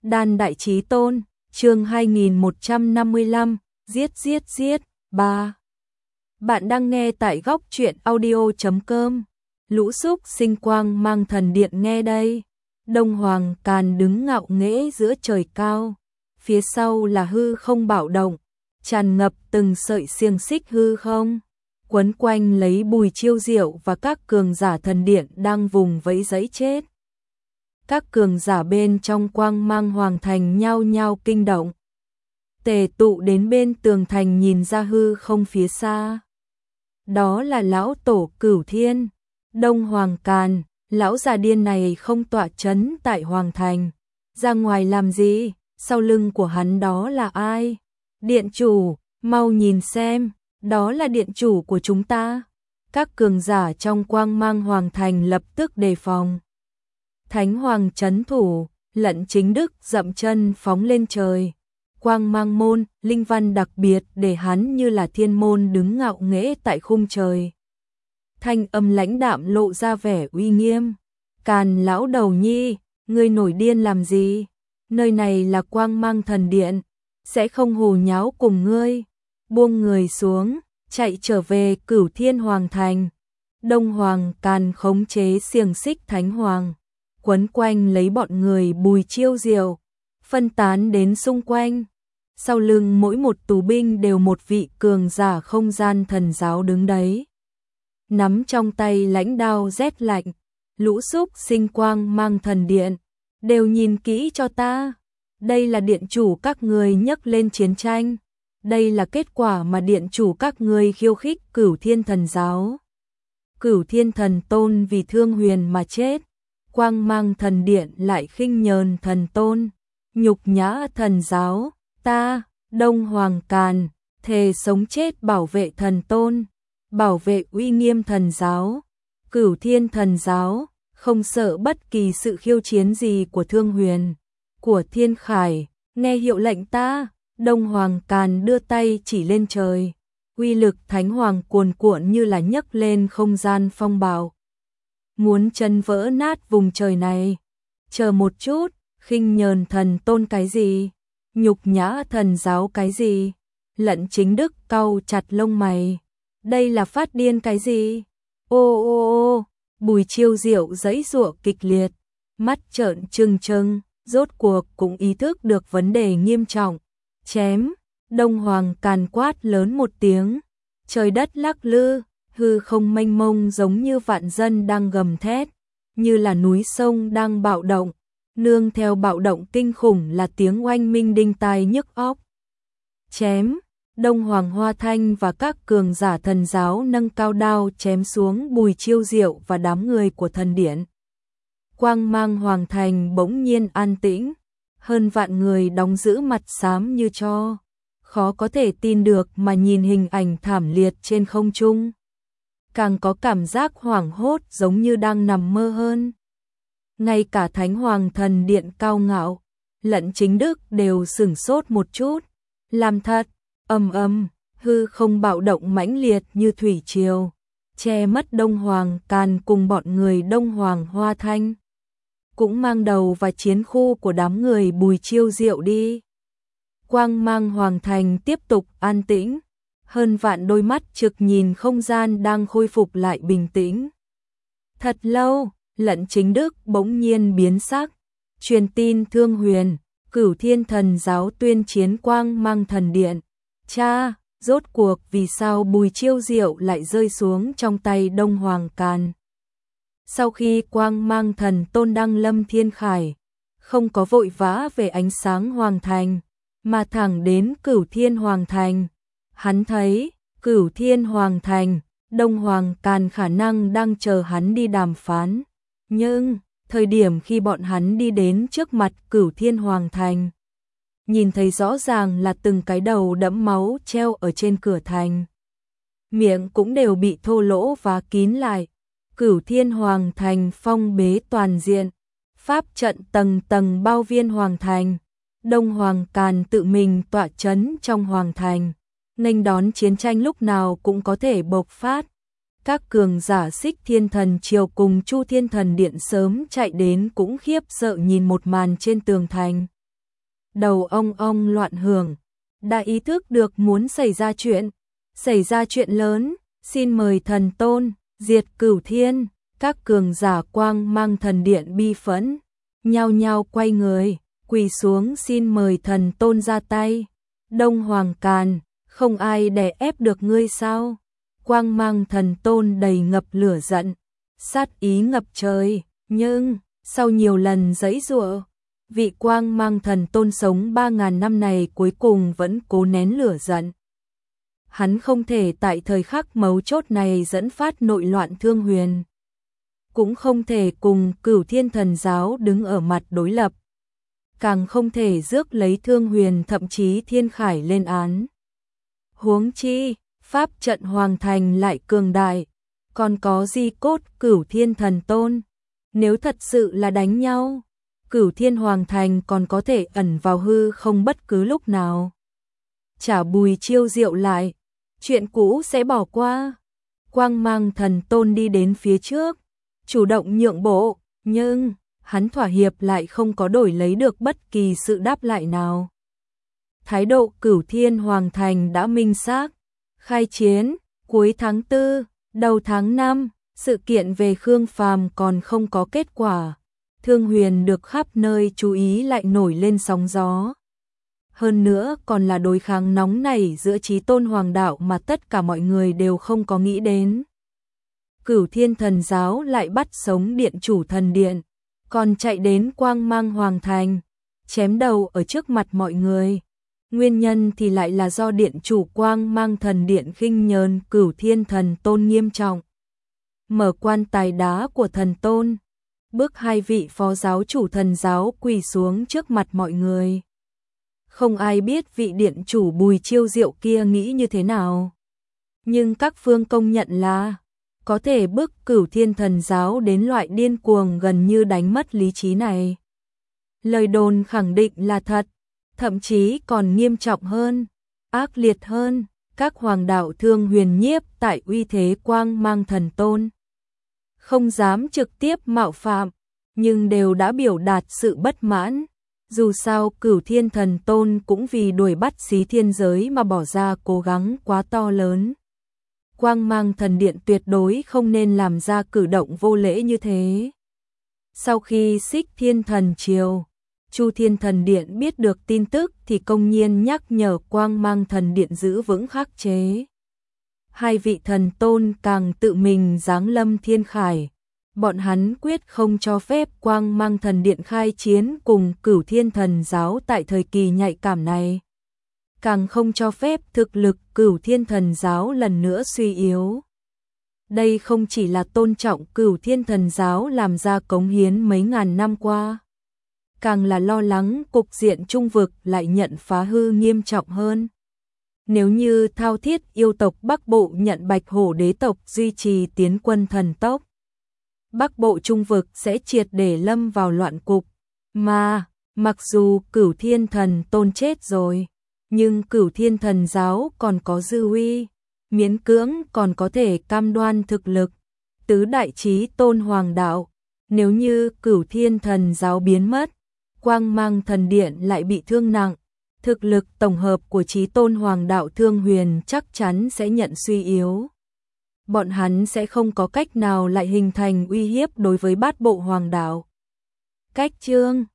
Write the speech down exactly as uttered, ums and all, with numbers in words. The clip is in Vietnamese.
Đan Đại Chí Tôn, chương hai nghìn một trăm năm mươi lăm, giết giết giết, ba. Bạn đang nghe tại góc truyện audio chấm com. Lũ súc sinh quang mang thần điện nghe đây. Đông Hoàng Càn đứng ngạo nghễ giữa trời cao. Phía sau là hư không bạo động, tràn ngập từng sợi xiềng xích hư không. Quấn quanh lấy Bùi Chiêu Diệu và các cường giả thần điện đang vùng vẫy giấy chết. Các cường giả bên trong quang mang hoàng thành nhao nhao kinh động. Tề tụ đến bên tường thành nhìn ra hư không phía xa. Đó là lão tổ Cửu Thiên, Đông Hoàng Càn, lão già điên này không tọa chấn tại hoàng thành. Ra ngoài làm gì? Sau lưng của hắn đó là ai? Điện chủ, mau nhìn xem, đó là điện chủ của chúng ta. Các cường giả trong quang mang hoàng thành lập tức đề phòng. Thánh Hoàng trấn thủ, Lận Chính Đức dậm chân phóng lên trời. Quang mang môn, linh văn đặc biệt để hắn như là thiên môn đứng ngạo nghễ tại khung trời. Thanh âm lãnh đạm lộ ra vẻ uy nghiêm. Càn lão đầu nhi, ngươi nổi điên làm gì? Nơi này là quang mang thần điện, sẽ không hồ nháo cùng ngươi. Buông người xuống, chạy trở về Cửu Thiên Hoàng thành. Đông Hoàng Càn khống chế xiềng xích Thánh Hoàng, quấn quanh lấy bọn người Bùi Chiêu Diệu, phân tán đến xung quanh. Sau lưng mỗi một tù binh đều một vị cường giả không gian thần giáo đứng đấy. Nắm trong tay lãnh đao rét lạnh, lũ súc sinh quang mang thần điện, đều nhìn kỹ cho ta. Đây là điện chủ các người nhấc lên chiến tranh. Đây là kết quả mà điện chủ các người khiêu khích Cửu Thiên thần giáo. Cửu Thiên thần tôn vì thương huyền mà chết. Quang mang thần điện lại khinh nhờn thần tôn, nhục nhã thần giáo. Ta, Đông Hoàng Càn, thề sống chết bảo vệ thần tôn, bảo vệ uy nghiêm thần giáo. Cửu Thiên thần giáo, không sợ bất kỳ sự khiêu chiến gì của Thương Huyền, của Thiên Khải, nghe hiệu lệnh ta. Đông Hoàng Càn đưa tay chỉ lên trời, uy lực Thánh Hoàng cuồn cuộn như là nhấc lên không gian phong bạo, muốn chân vỡ nát vùng trời này. Chờ một chút, khinh nhờn thần tôn cái gì? Nhục nhã thần giáo cái gì? Lận Chính Đức cau chặt lông mày. Đây là phát điên cái gì? Ô ô ô, Bùi Chiêu Diệu giãy giụa kịch liệt, mắt trợn trừng trừng, rốt cuộc cũng ý thức được vấn đề nghiêm trọng. Chém, Đông Hoàng Càn quát lớn một tiếng, trời đất lắc lư, hư không mênh mông giống như vạn dân đang gầm thét, như là núi sông đang bạo động. Nương theo bạo động kinh khủng là tiếng oanh minh đinh tai nhức óc. Chém, Đông Hoàng Hoa Thanh và các cường giả thần giáo nâng cao đao chém xuống Bùi Chiêu Diệu và đám người của thần điện. Quang mang hoàng thành bỗng nhiên an tĩnh, hơn vạn người đóng giữ mặt xám như tro, khó có thể tin được mà nhìn hình ảnh thảm liệt trên không trung. Càng có cảm giác hoảng hốt giống như đang nằm mơ hơn. Ngay cả Thánh Hoàng thần điện cao ngạo, Lận Chính Đức đều sửng sốt một chút. Làm thật, ầm ầm, hư không bạo động mãnh liệt như thủy triều, che mất Đông Hoàng Càn cùng bọn người Đông Hoàng Hoa Thanh. Cũng mang đầu và chiến khu của đám người Bùi Chiêu Diệu đi. Quang mang hoàng thành tiếp tục an tĩnh, hơn vạn đôi mắt trực nhìn không gian đang khôi phục lại bình tĩnh. Thật lâu, Lận Chính Đức bỗng nhiên biến sắc, truyền tin Thương Huyền, Cửu Thiên thần giáo tuyên chiến quang mang thần điện. Cha, rốt cuộc vì sao Bùi Chiêu Diệu lại rơi xuống trong tay Đông Hoàng Càn? Sau khi quang mang thần tôn đăng lâm Thiên Khải, không có vội vã về ánh sáng hoàng thành, mà thẳng đến Cửu Thiên Hoàng thành. Hắn thấy, Cửu Thiên Hoàng thành, Đông Hoàng Càn khả năng đang chờ hắn đi đàm phán. Nhưng, thời điểm khi bọn hắn đi đến trước mặt Cửu Thiên Hoàng thành, nhìn thấy rõ ràng là từng cái đầu đẫm máu treo ở trên cửa thành. Miệng cũng đều bị thô lỗ và kín lại. Cửu Thiên Hoàng thành phong bế toàn diện, pháp trận tầng tầng bao viên hoàng thành. Đông Hoàng Càn tự mình tọa chấn trong hoàng thành, nghênh đón chiến tranh lúc nào cũng có thể bộc phát. Các cường giả Xích Thiên Thần Triều cùng Chu Thiên Thần Điện sớm chạy đến cũng khiếp sợ nhìn một màn trên tường thành. đầu ông ông loạn hưởng, đã ý thức được muốn xảy ra chuyện, xảy ra chuyện lớn, xin mời thần tôn, diệt Cửu Thiên, các cường giả quang mang thần điện bi phẫn, nhao nhao quay người, quỳ xuống xin mời thần tôn ra tay. Đông Hoàng Càn, không ai đè ép được ngươi sao? Quang mang thần tôn đầy ngập lửa giận, sát ý ngập trời, nhưng sau nhiều lần giãy giụa, vị quang mang thần tôn sống ba ngàn năm này cuối cùng vẫn cố nén lửa giận. Hắn không thể tại thời khắc mấu chốt này dẫn phát nội loạn Thương Huyền, cũng không thể cùng Cửu Thiên Thần Giáo đứng ở mặt đối lập, càng không thể rước lấy Thương Huyền thậm chí Thiên Khải lên án. Huống chi, pháp trận Hoàng Thành lại cường đại, còn có di cốt Cửu Thiên Thần Tôn. Nếu thật sự là đánh nhau, Cửu Thiên Hoàng Thành còn có thể ẩn vào hư không bất cứ lúc nào. Trả Bùi Chiêu Diệu lại, chuyện cũ sẽ bỏ qua. Quang mang thần tôn đi đến phía trước, chủ động nhượng bộ, nhưng hắn thỏa hiệp lại không có đổi lấy được bất kỳ sự đáp lại nào. Thái độ Cửu Thiên Hoàng Thành đã minh xác, khai chiến, cuối tháng tư, đầu tháng năm, sự kiện về Khương Phàm còn không có kết quả. Thương Huyền được khắp nơi chú ý lại nổi lên sóng gió. Hơn nữa còn là đối kháng nóng nảy giữa Chí Tôn Hoàng đạo mà tất cả mọi người đều không có nghĩ đến. Cửu Thiên Thần Giáo lại bắt sống điện chủ thần điện, còn chạy đến Quang Mang Hoàng Thành, chém đầu ở trước mặt mọi người. Nguyên nhân thì lại là do điện chủ Quang Mang thần điện khinh nhờn Cửu Thiên Thần Tôn nghiêm trọng. Mở quan tài đá của thần tôn, bước hai vị phó giáo chủ thần giáo quỳ xuống trước mặt mọi người. Không ai biết vị điện chủ Bùi Chiêu Diệu kia nghĩ như thế nào, nhưng các phương công nhận là có thể bức Cửu Thiên Thần Giáo đến loại điên cuồng gần như đánh mất lý trí này. Lời đồn khẳng định là thật, thậm chí còn nghiêm trọng hơn, ác liệt hơn. Các hoàng đạo Thương Huyền nhiếp tại uy thế Quang Mang thần tôn, không dám trực tiếp mạo phạm, nhưng đều đã biểu đạt sự bất mãn. Dù sao Cửu Thiên Thần Tôn cũng vì đuổi bắt Xí Thiên Giới mà bỏ ra cố gắng quá to lớn. Quang Mang thần điện tuyệt đối không nên làm ra cử động vô lễ như thế. Sau khi Xích Thiên Thần Triều, Chu Thiên Thần Điện biết được tin tức thì công nhiên nhắc nhở Quang Mang thần điện giữ vững khắc chế. Hai vị thần tôn càng tự mình giáng lâm Thiên Khải. Bọn hắn quyết không cho phép Quang Mang thần điện khai chiến cùng Cửu Thiên Thần Giáo tại thời kỳ nhạy cảm này. Càng không cho phép thực lực Cửu Thiên Thần Giáo lần nữa suy yếu. Đây không chỉ là tôn trọng Cửu Thiên Thần Giáo làm ra cống hiến mấy ngàn năm qua, càng là lo lắng cục diện trung vực lại nhận phá hư nghiêm trọng hơn. Nếu như Thao Thiết yêu tộc Bắc Bộ nhận Bạch Hổ đế tộc duy trì tiến quân thần tốc, Bắc Bộ trung vực sẽ triệt để lâm vào loạn cục. Mà, mặc dù Cửu Thiên Thần Tôn chết rồi, nhưng Cửu Thiên Thần Giáo còn có dư uy, miễn cưỡng còn có thể cam đoan thực lực. Tứ đại chí tôn hoàng đạo, nếu như Cửu Thiên Thần Giáo biến mất, Quang Mang thần điện lại bị thương nặng, thực lực tổng hợp của chí tôn hoàng đạo Thương Huyền chắc chắn sẽ nhận suy yếu. Bọn hắn sẽ không có cách nào lại hình thành uy hiếp đối với bát bộ hoàng đạo. Cách chương